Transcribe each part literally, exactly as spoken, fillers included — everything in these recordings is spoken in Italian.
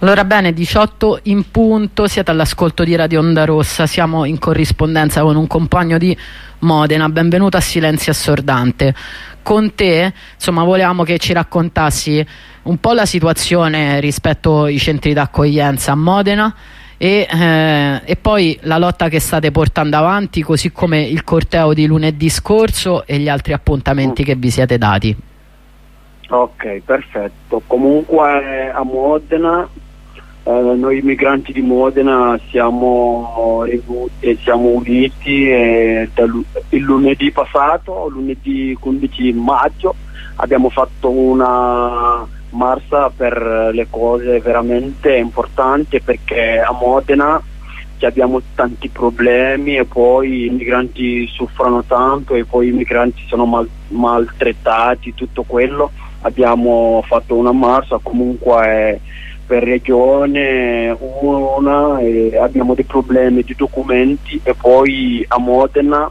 Allora bene, diciotto in punto, siete all'ascolto di Radio Onda Rossa, siamo in corrispondenza con un compagno di Modena. Benvenuto a Silenzio Assordante. Con te, insomma, volevamo che ci raccontassi un po' la situazione rispetto ai centri d'accoglienza a Modena e, eh, e poi la lotta che state portando avanti, così come il corteo di lunedì scorso e gli altri appuntamenti che vi siete dati. Ok, perfetto. Comunque a Modena, eh, noi migranti di Modena siamo, rivuti, siamo uniti e da, il lunedì passato, lunedì quindici maggio, abbiamo fatto una marcia per le cose veramente importanti, perché a Modena abbiamo tanti problemi e poi i migranti soffrono tanto e poi i migranti sono mal, maltrattati, tutto quello. Abbiamo fatto una marcia comunque per regione una e abbiamo dei problemi di documenti, e poi a Modena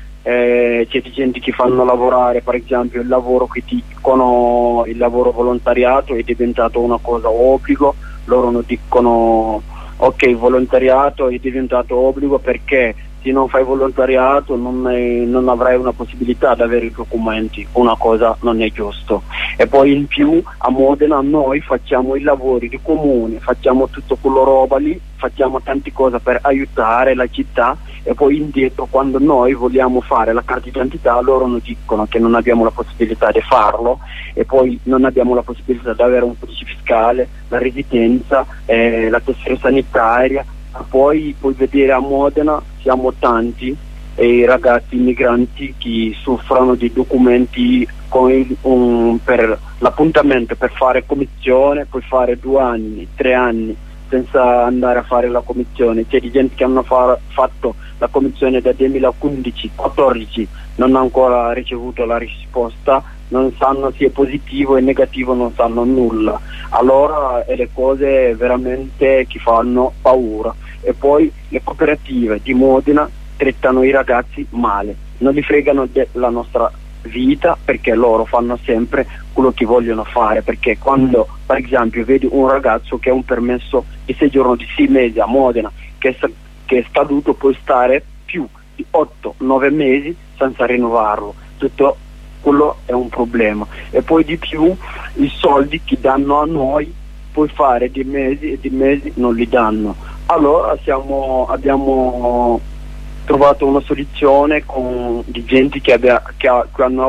eh, c'è gente che fanno lavorare, per esempio il lavoro che dicono il lavoro volontariato è diventato una cosa obbligo. Loro non dicono ok, il volontariato è diventato obbligo perché se non fai volontariato non, è, non avrai una possibilità di avere i documenti, una cosa non è giusto. E poi in più a Modena noi facciamo i lavori di comune, facciamo tutto quello roba lì, facciamo tante cose per aiutare la città, e poi indietro quando noi vogliamo fare la carta d'identità loro non dicono che non abbiamo la possibilità di farlo, e poi non abbiamo la possibilità di avere un codice fiscale, la residenza, eh, la tessera sanitaria. Poi puoi vedere a Modena siamo tanti e i ragazzi migranti che soffrono di documenti con il, um, per l'appuntamento per fare commissione, puoi fare due anni, tre anni senza andare a fare la commissione. C'è di gente che hanno fa- fatto la commissione dal duemilaquindici quattordici, non ha ancora ricevuto la risposta, non sanno se è positivo e negativo, non sanno nulla. Allora è le cose veramente che fanno paura. E poi le cooperative di Modena trattano i ragazzi male, non li fregano della nostra vita, perché loro fanno sempre quello che vogliono fare, perché quando per esempio vedi un ragazzo che ha un permesso di soggiorno di sei mesi a Modena che è, che è scaduto, può stare più di otto nove mesi senza rinnovarlo, tutto quello è un problema. E poi di più i soldi che danno a noi puoi fare di mesi e di mesi non li danno. Allora siamo, abbiamo trovato una soluzione con di gente che, abbia, che, ha, che hanno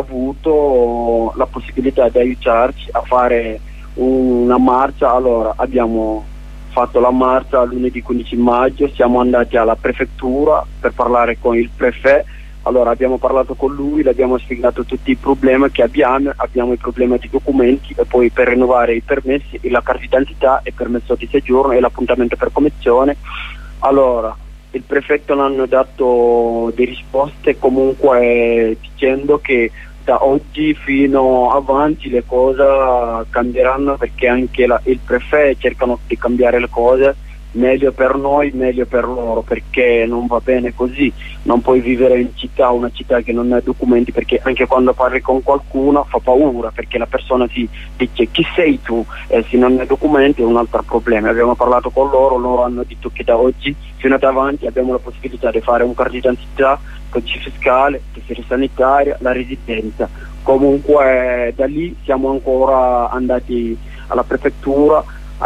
avuto la possibilità di aiutarci a fare una marcia. Allora abbiamo fatto la marcia lunedì quindici maggio, siamo andati alla prefettura per parlare con il prefetto. Allora abbiamo parlato con lui, le abbiamo spiegato tutti i problemi che abbiamo, abbiamo i problemi di documenti, e poi per rinnovare i permessi, e la carta d'identità, e il permesso di soggiorno e l'appuntamento per commissione. Allora il prefetto non hanno dato delle risposte comunque dicendo che da oggi fino avanti le cose cambieranno, perché anche la, il prefetto cercano di cambiare le cose meglio per noi, meglio per loro, perché non va bene così. Non puoi vivere in città, una città che non ha documenti, perché anche quando parli con qualcuno fa paura, perché la persona ti dice chi sei tu, e se non hai documenti è un altro problema. Abbiamo parlato con loro, loro hanno detto che da oggi fino ad avanti abbiamo la possibilità di fare un carta d'identità, codice fiscale, tessera sanitaria, la residenza. Comunque da lì siamo ancora andati alla prefettura,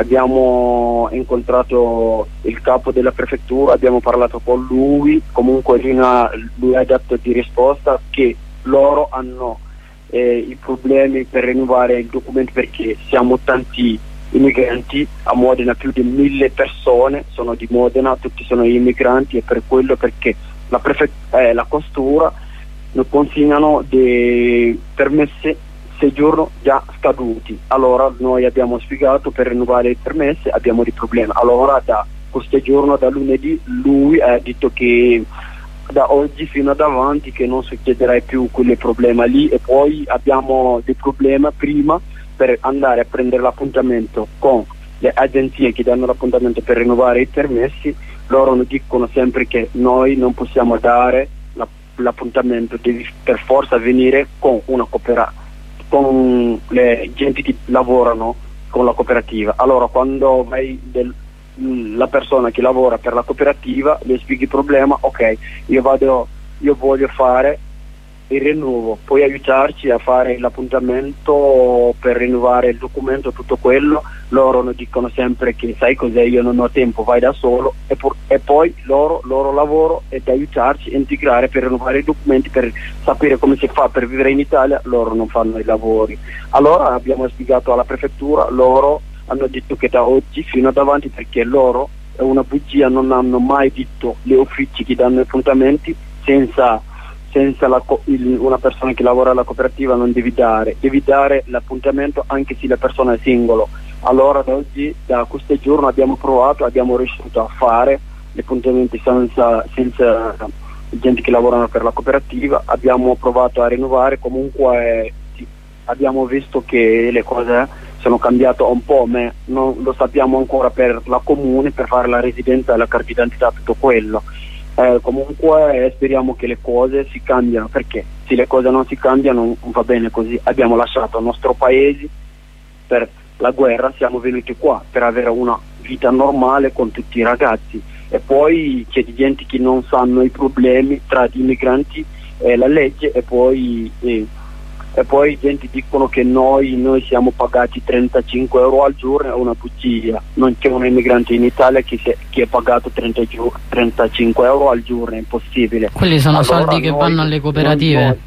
abbiamo incontrato il capo della prefettura, abbiamo parlato con lui, comunque lui ha, lui ha dato di risposta che loro hanno eh, i problemi per rinnovare il documento, perché siamo tanti immigranti a Modena, più di mille persone sono di Modena, tutti sono immigranti, e per quello perché la, prefett- eh, la questura non consegnano dei permessi soggiorno già scaduti. Allora noi abbiamo spiegato per rinnovare i permessi abbiamo dei problemi. Allora da questo giorno, da lunedì, lui ha detto che da oggi fino ad avanti che non succederà più quel problema lì, e poi abbiamo dei problemi prima per andare a prendere l'appuntamento con le agenzie che danno l'appuntamento per rinnovare i permessi. Loro non dicono sempre che noi non possiamo dare la, l'appuntamento, devi per forza venire con una cooperativa, con le gente che lavorano con la cooperativa. Allora quando vai del, la persona che lavora per la cooperativa le spieghi il problema, ok, io vado, io voglio fare il rinnovo, puoi aiutarci a fare l'appuntamento per rinnovare il documento, tutto quello. Loro non dicono sempre che sai cos'è, io non ho tempo, vai da solo, e, por- e poi loro, loro lavoro è di aiutarci a integrare per rinnovare i documenti, per sapere come si fa per vivere in Italia. Loro non fanno i lavori. Allora abbiamo spiegato alla prefettura, loro hanno detto che da oggi fino ad avanti, perché loro è una bugia, non hanno mai detto gli uffici che danno appuntamenti senza senza la co- il, una persona che lavora alla cooperativa non devi dare, devi dare l'appuntamento anche se la persona è singolo. Allora da oggi, da questo giorno abbiamo provato, abbiamo riuscito a fare gli appuntamenti senza, senza gente che lavorano per la cooperativa, abbiamo provato a rinnovare, comunque eh, sì, abbiamo visto che le cose sono cambiate un po', ma non lo sappiamo ancora per la comune, per fare la residenza, la carta d'identità, tutto quello. Eh, comunque eh, speriamo che le cose si cambiano, perché se le cose non si cambiano non va bene così. Abbiamo lasciato il nostro paese per la guerra, siamo venuti qua per avere una vita normale con tutti i ragazzi, e poi c'è di gente che non sanno i problemi tra gli immigranti e la legge, e poi eh, e poi gente dicono che noi, noi siamo pagati trentacinque euro al giorno, è una bugia. Non c'è un immigrante in Italia che, si è, che è pagato trenta, trentacinque euro al giorno, è impossibile. Quelli sono allora soldi che noi, vanno alle cooperative? Noi,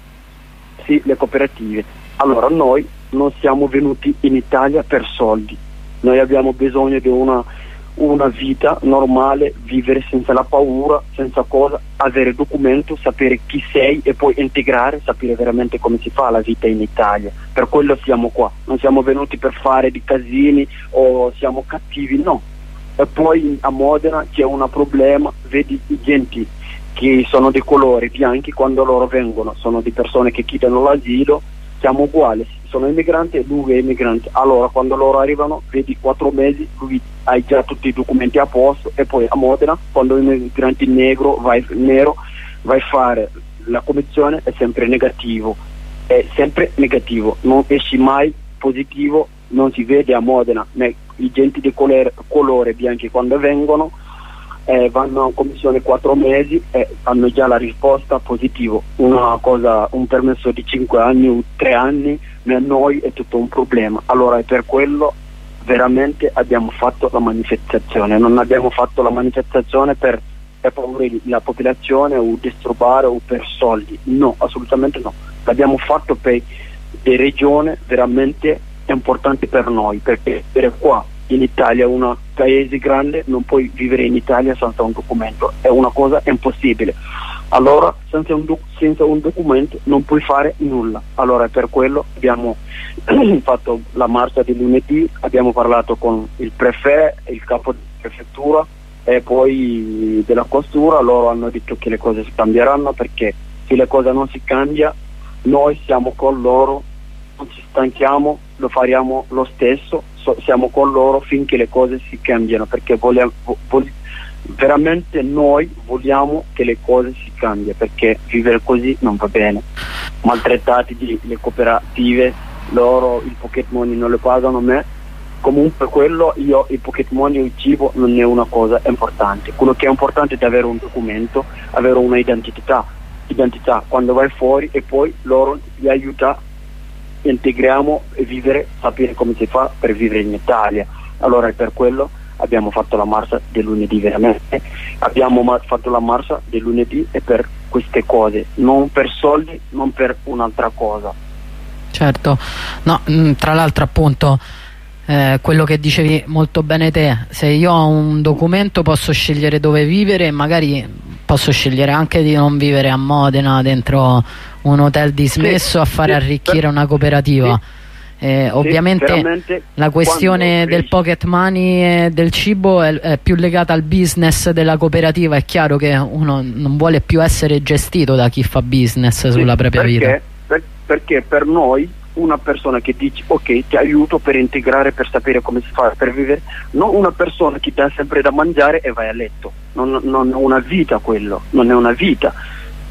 sì, le cooperative. Allora noi non siamo venuti in Italia per soldi, noi abbiamo bisogno di una, una vita normale, vivere senza la paura, senza cosa, avere documento, sapere chi sei e poi integrare, sapere veramente come si fa la vita in Italia. Per quello siamo qua, non siamo venuti per fare di casini o siamo cattivi, no. E poi a Modena c'è un problema, vedi i genti che sono di colori bianchi, quando loro vengono sono di persone che chiedono l'asilo, siamo uguali, sono immigranti e lui è immigrante. Allora quando loro arrivano, vedi quattro mesi, lui hai già tutti i documenti a posto, e poi a Modena quando un immigrante negro vai, nero vai a fare la commissione è sempre negativo, è sempre negativo, non esci mai positivo, non si vede a Modena. I genti di colore, colore bianchi quando vengono eh, vanno a commissione quattro mesi e hanno già la risposta positivo, una cosa, un permesso di cinque anni o tre anni, ma a noi è tutto un problema. Allora è per quello veramente abbiamo fatto la manifestazione, non abbiamo fatto la manifestazione per, per paura la popolazione o disturbare o per soldi, no, assolutamente no, l'abbiamo fatto per le regioni veramente importanti per noi, perché per qua in Italia, un paese grande, non puoi vivere in Italia senza un documento, è una cosa impossibile. Allora senza un, doc- senza un documento non puoi fare nulla. Allora per quello abbiamo fatto la marcia di lunedì, abbiamo parlato con il prefetto, il capo di prefettura e poi della questura. Loro hanno detto che le cose si cambieranno, perché se le cose non si cambia noi siamo con loro, non ci stanchiamo, lo faremo lo stesso, so, siamo con loro finché le cose si cambiano, perché vogliamo, vog- veramente noi vogliamo che le cose si cambino, perché vivere così non va bene. Maltrattati di, le cooperative, loro il pocket money non le pagano, me comunque quello, io il pocket money o il cibo non è una cosa importante. Quello che è importante è avere un documento, avere una identità identità quando vai fuori, e poi loro vi aiuta, integriamo e vivere, sapere come si fa per vivere in Italia. Allora per quello abbiamo fatto la marcia del lunedì, veramente abbiamo ma- fatto la marcia del lunedì e per queste cose, non per soldi, non per un'altra cosa. Certo, no, mh, tra l'altro appunto eh, quello che dicevi molto bene te, se io ho un documento posso scegliere dove vivere, e magari posso scegliere anche di non vivere a Modena dentro un hotel dismesso, sì, a fare sì, arricchire per, una cooperativa. Sì, eh, sì, ovviamente la questione del pocket money e del cibo è, è più legata al business della cooperativa. È chiaro che uno non vuole più essere gestito da chi fa business, sì, sulla propria perché, vita. Per, perché per noi una persona che dice ok ti aiuto per integrare, per sapere come si fa per vivere, non una persona che dà sempre da mangiare e vai a letto, non, non è una vita quello, non è una vita.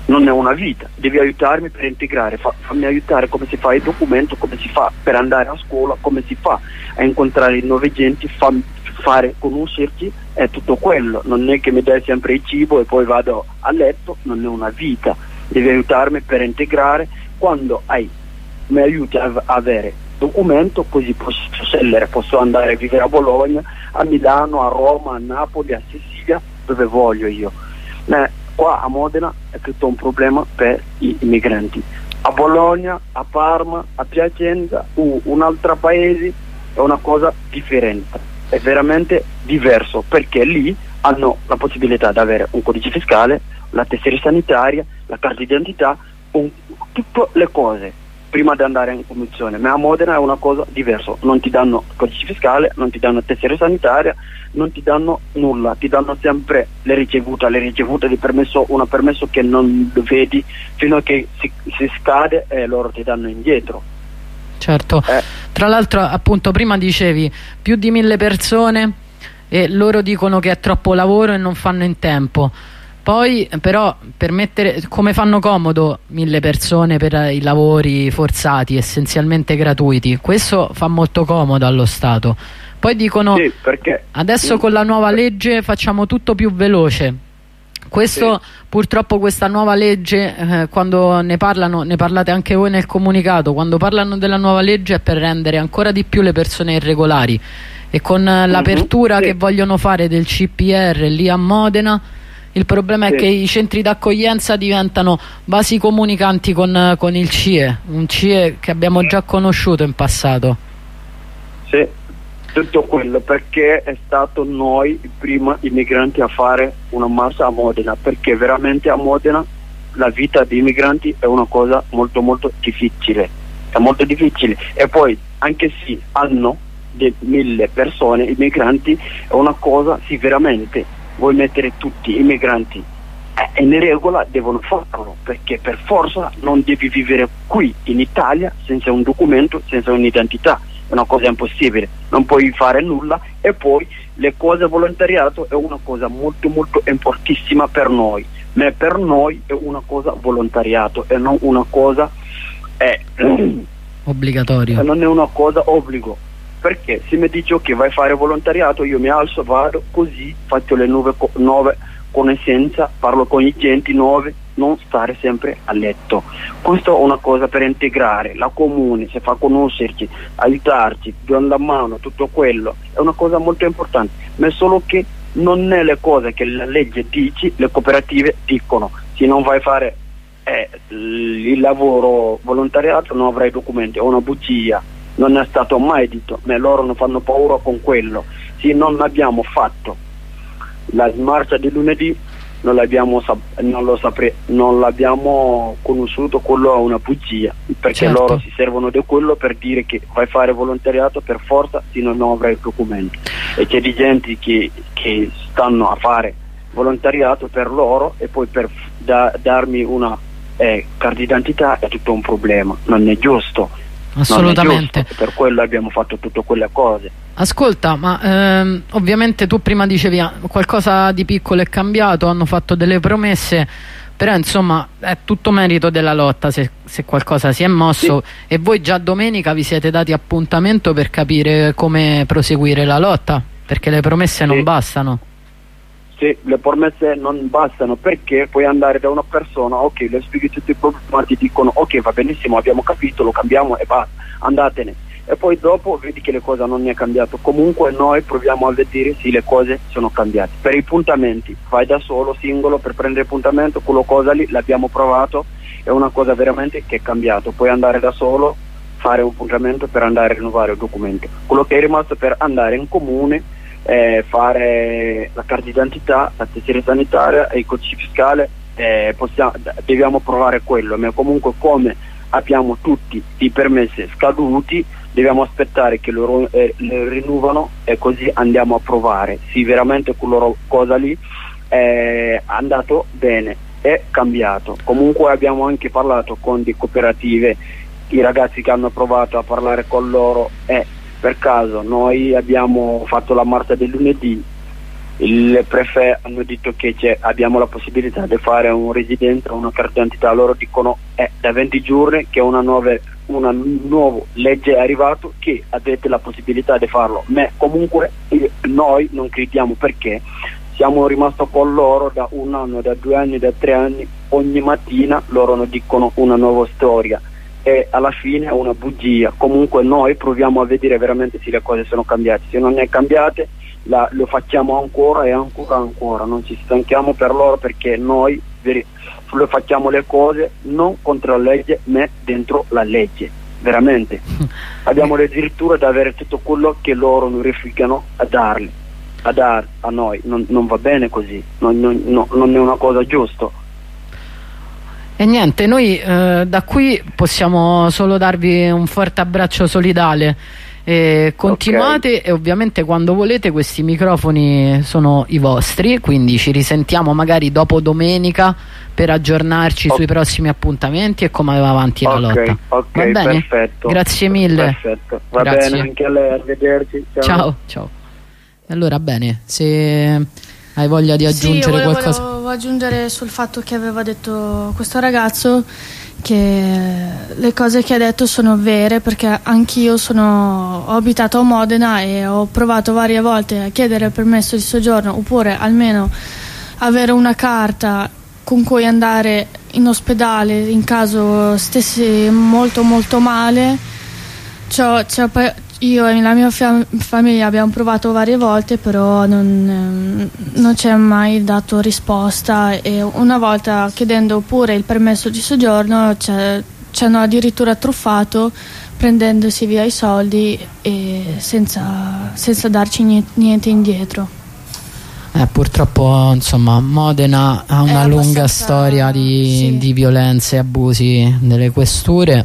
non è una vita, devi aiutarmi per integrare, fa, fammi aiutare come si fa il documento, come si fa per andare a scuola, come si fa a incontrare nuove gente, fa, fare, conoscerci, è tutto quello, non è che mi dai sempre il cibo e poi vado a letto, non è una vita, devi aiutarmi per integrare, quando hai, mi aiuti a, a avere documento, così posso scegliere, posso andare a vivere a Bologna, a Milano, a Roma, a Napoli, a Sicilia, dove voglio io. Eh, qua a Modena è tutto un problema per i migranti. A Bologna, a Parma, a Piacenza, uh, un altro paese è una cosa differente, è veramente diverso, perché lì hanno la possibilità di avere un codice fiscale, la tessera sanitaria, la carta d'identità, un, tutte le cose prima di andare in commissione. Ma a Modena è una cosa diversa, non ti danno codice fiscale, non ti danno tessera sanitaria, non ti danno nulla, ti danno sempre le ricevute, le ricevute di permesso, una permesso che non vedi fino a che si, si scade e loro ti danno indietro. Certo, eh. Tra l'altro appunto prima dicevi più di mille persone e loro dicono che è troppo lavoro e non fanno in tempo. Poi però per mettere, come fanno comodo mille persone per i lavori forzati essenzialmente gratuiti, questo fa molto comodo allo Stato. Poi dicono sì, perché adesso con la nuova legge facciamo tutto più veloce. Questo sì. Purtroppo questa nuova legge, eh, quando ne parlano, ne parlate anche voi nel comunicato, quando parlano della nuova legge è per rendere ancora di più le persone irregolari, e con uh-huh. l'apertura sì. che vogliono fare del C P R lì a Modena, il problema sì. è che i centri d'accoglienza diventano vasi comunicanti con, con il C I E, un C I E che abbiamo già conosciuto in passato. Sì, tutto quello perché è stato noi prima i migranti a fare una marcia a Modena, perché veramente a Modena la vita dei migranti è una cosa molto molto difficile, è molto difficile, e poi anche se hanno di mille persone, i migranti è una cosa, sì, veramente vuoi mettere tutti i migranti eh, in regola, devono farlo, perché per forza non devi vivere qui in Italia senza un documento, senza un'identità, è una cosa impossibile, non puoi fare nulla. E poi le cose volontariato è una cosa molto molto importantissima per noi, ma per noi è una cosa volontariato e non una cosa eh, obbligatoria, non è una cosa obbligo. Perché se mi dici ok vai a fare volontariato, io mi alzo, vado così, faccio le nuove, co nuove conoscenze, parlo con i genti nuovi, non stare sempre a letto. Questo è una cosa per integrare la comune, se fa conoscerci, aiutarci, dare la mano, tutto quello è una cosa molto importante, ma solo che non è le cose che la legge dice, le cooperative dicono. Se non vai a fare eh, il lavoro volontariato non avrai documenti, è una bugia. Non è stato mai detto, ma loro non fanno paura con quello. Se non abbiamo fatto la marcia di lunedì, non l'abbiamo non lo sapre non l'abbiamo conosciuto, quello è una bugia, perché certo. loro si servono di quello per dire che vai a fare volontariato per forza, se no non avrai il documento. E c'è di gente che, che stanno a fare volontariato per loro e poi per da, darmi una eh, carta d'identità è tutto un problema, non è giusto. Assolutamente, per quello abbiamo fatto tutte quelle cose. Ascolta, ma ehm, ovviamente tu prima dicevi ah, qualcosa di piccolo è cambiato, hanno fatto delle promesse, però insomma è tutto merito della lotta se, se qualcosa si è mosso, sì. E voi già domenica vi siete dati appuntamento per capire come proseguire la lotta, perché le promesse sì. non bastano. Sì, le promesse non bastano, perché puoi andare da una persona, ok, le spieghi tutti i problemi, ti dicono ok va benissimo, abbiamo capito, lo cambiamo e basta, andatene, e poi dopo vedi che le cose non è cambiato. Comunque noi proviamo a vedere se le cose sono cambiate. Per i appuntamenti vai da solo, singolo, per prendere appuntamento, quello cosa lì l'abbiamo provato, è una cosa veramente che è cambiato. Puoi andare da solo, fare un appuntamento per andare a rinnovare il documento. Quello che è rimasto per andare in comune, Eh, fare la carta d'identità, la tessera sanitaria e il codice fiscale, eh, possiamo, dobbiamo provare quello, ma comunque come abbiamo tutti i permessi scaduti dobbiamo aspettare che loro eh, le rinnovano e così andiamo a provare se veramente quella cosa lì è andato bene, è cambiato. Comunque abbiamo anche parlato con le cooperative, i ragazzi che hanno provato a parlare con loro e per caso noi abbiamo fatto la marcia del lunedì, il prefetto hanno detto che c'è, abbiamo la possibilità di fare un residenza, una carta d'identità. Loro dicono è da venti giorni che una nuova, una nuova legge è arrivata che avete la possibilità di farlo, ma comunque noi non crediamo, perché siamo rimasti con loro da un anno, da due anni, da tre anni. Ogni mattina loro non dicono una nuova storia e alla fine è una bugia. Comunque noi proviamo a vedere veramente se le cose sono cambiate. Se non è cambiate la, lo facciamo ancora e ancora ancora, non ci stanchiamo per loro, perché noi veri, lo facciamo le cose non contro la legge ma dentro la legge, veramente. Abbiamo addirittura da avere tutto quello che loro non rifiutano a darli, a dar a noi. Non, non va bene così, non, non, no, non è una cosa giusta. E niente, noi eh, da qui possiamo solo darvi un forte abbraccio solidale. Eh, continuate, okay. E ovviamente quando volete questi microfoni sono i vostri, quindi ci risentiamo magari dopo domenica per aggiornarci okay. sui prossimi appuntamenti e come va avanti okay. la lotta. Ok, va bene? Perfetto. Grazie mille. Perfetto. Va Grazie. bene, anche a lei, arrivederci. Ciao. Ciao, ciao. E allora bene, se hai voglia di aggiungere sì, volevo, qualcosa? Volevo aggiungere sul fatto che aveva detto questo ragazzo, che le cose che ha detto sono vere, perché anch'io sono, ho abitato a Modena e ho provato varie volte a chiedere il permesso di soggiorno, oppure almeno avere una carta con cui andare in ospedale in caso stessi molto molto male. C'ho, c'ho, io e la mia fam- famiglia abbiamo provato varie volte, però non, non ci è mai dato risposta, e una volta chiedendo pure il permesso di soggiorno ci hanno addirittura truffato, prendendosi via i soldi e senza, senza darci niente, niente indietro. Eh, purtroppo insomma Modena ha una lunga storia di, sì. di violenze e abusi nelle questure,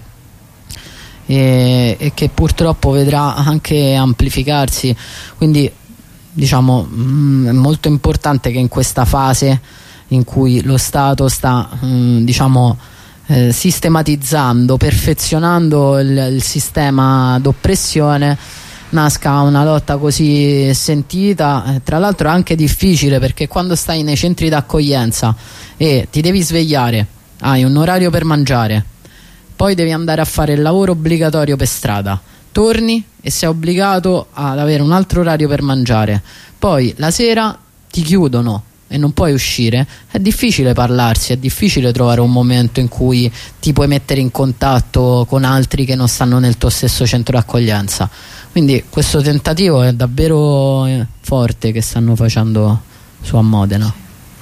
e, e che purtroppo vedrà anche amplificarsi, quindi diciamo mh, è molto importante che in questa fase in cui lo Stato sta mh, diciamo eh, sistematizzando, perfezionando il, il sistema d'oppressione, nasca una lotta così sentita. Eh, tra l'altro è anche difficile, perché quando stai nei centri d'accoglienza e ti devi svegliare, hai un orario per mangiare, poi devi andare a fare il lavoro obbligatorio per strada, torni e sei obbligato ad avere un altro orario per mangiare, poi la sera ti chiudono e non puoi uscire, è difficile parlarsi, è difficile trovare un momento in cui ti puoi mettere in contatto con altri che non stanno nel tuo stesso centro d'accoglienza. Quindi questo tentativo è davvero forte che stanno facendo su a Modena.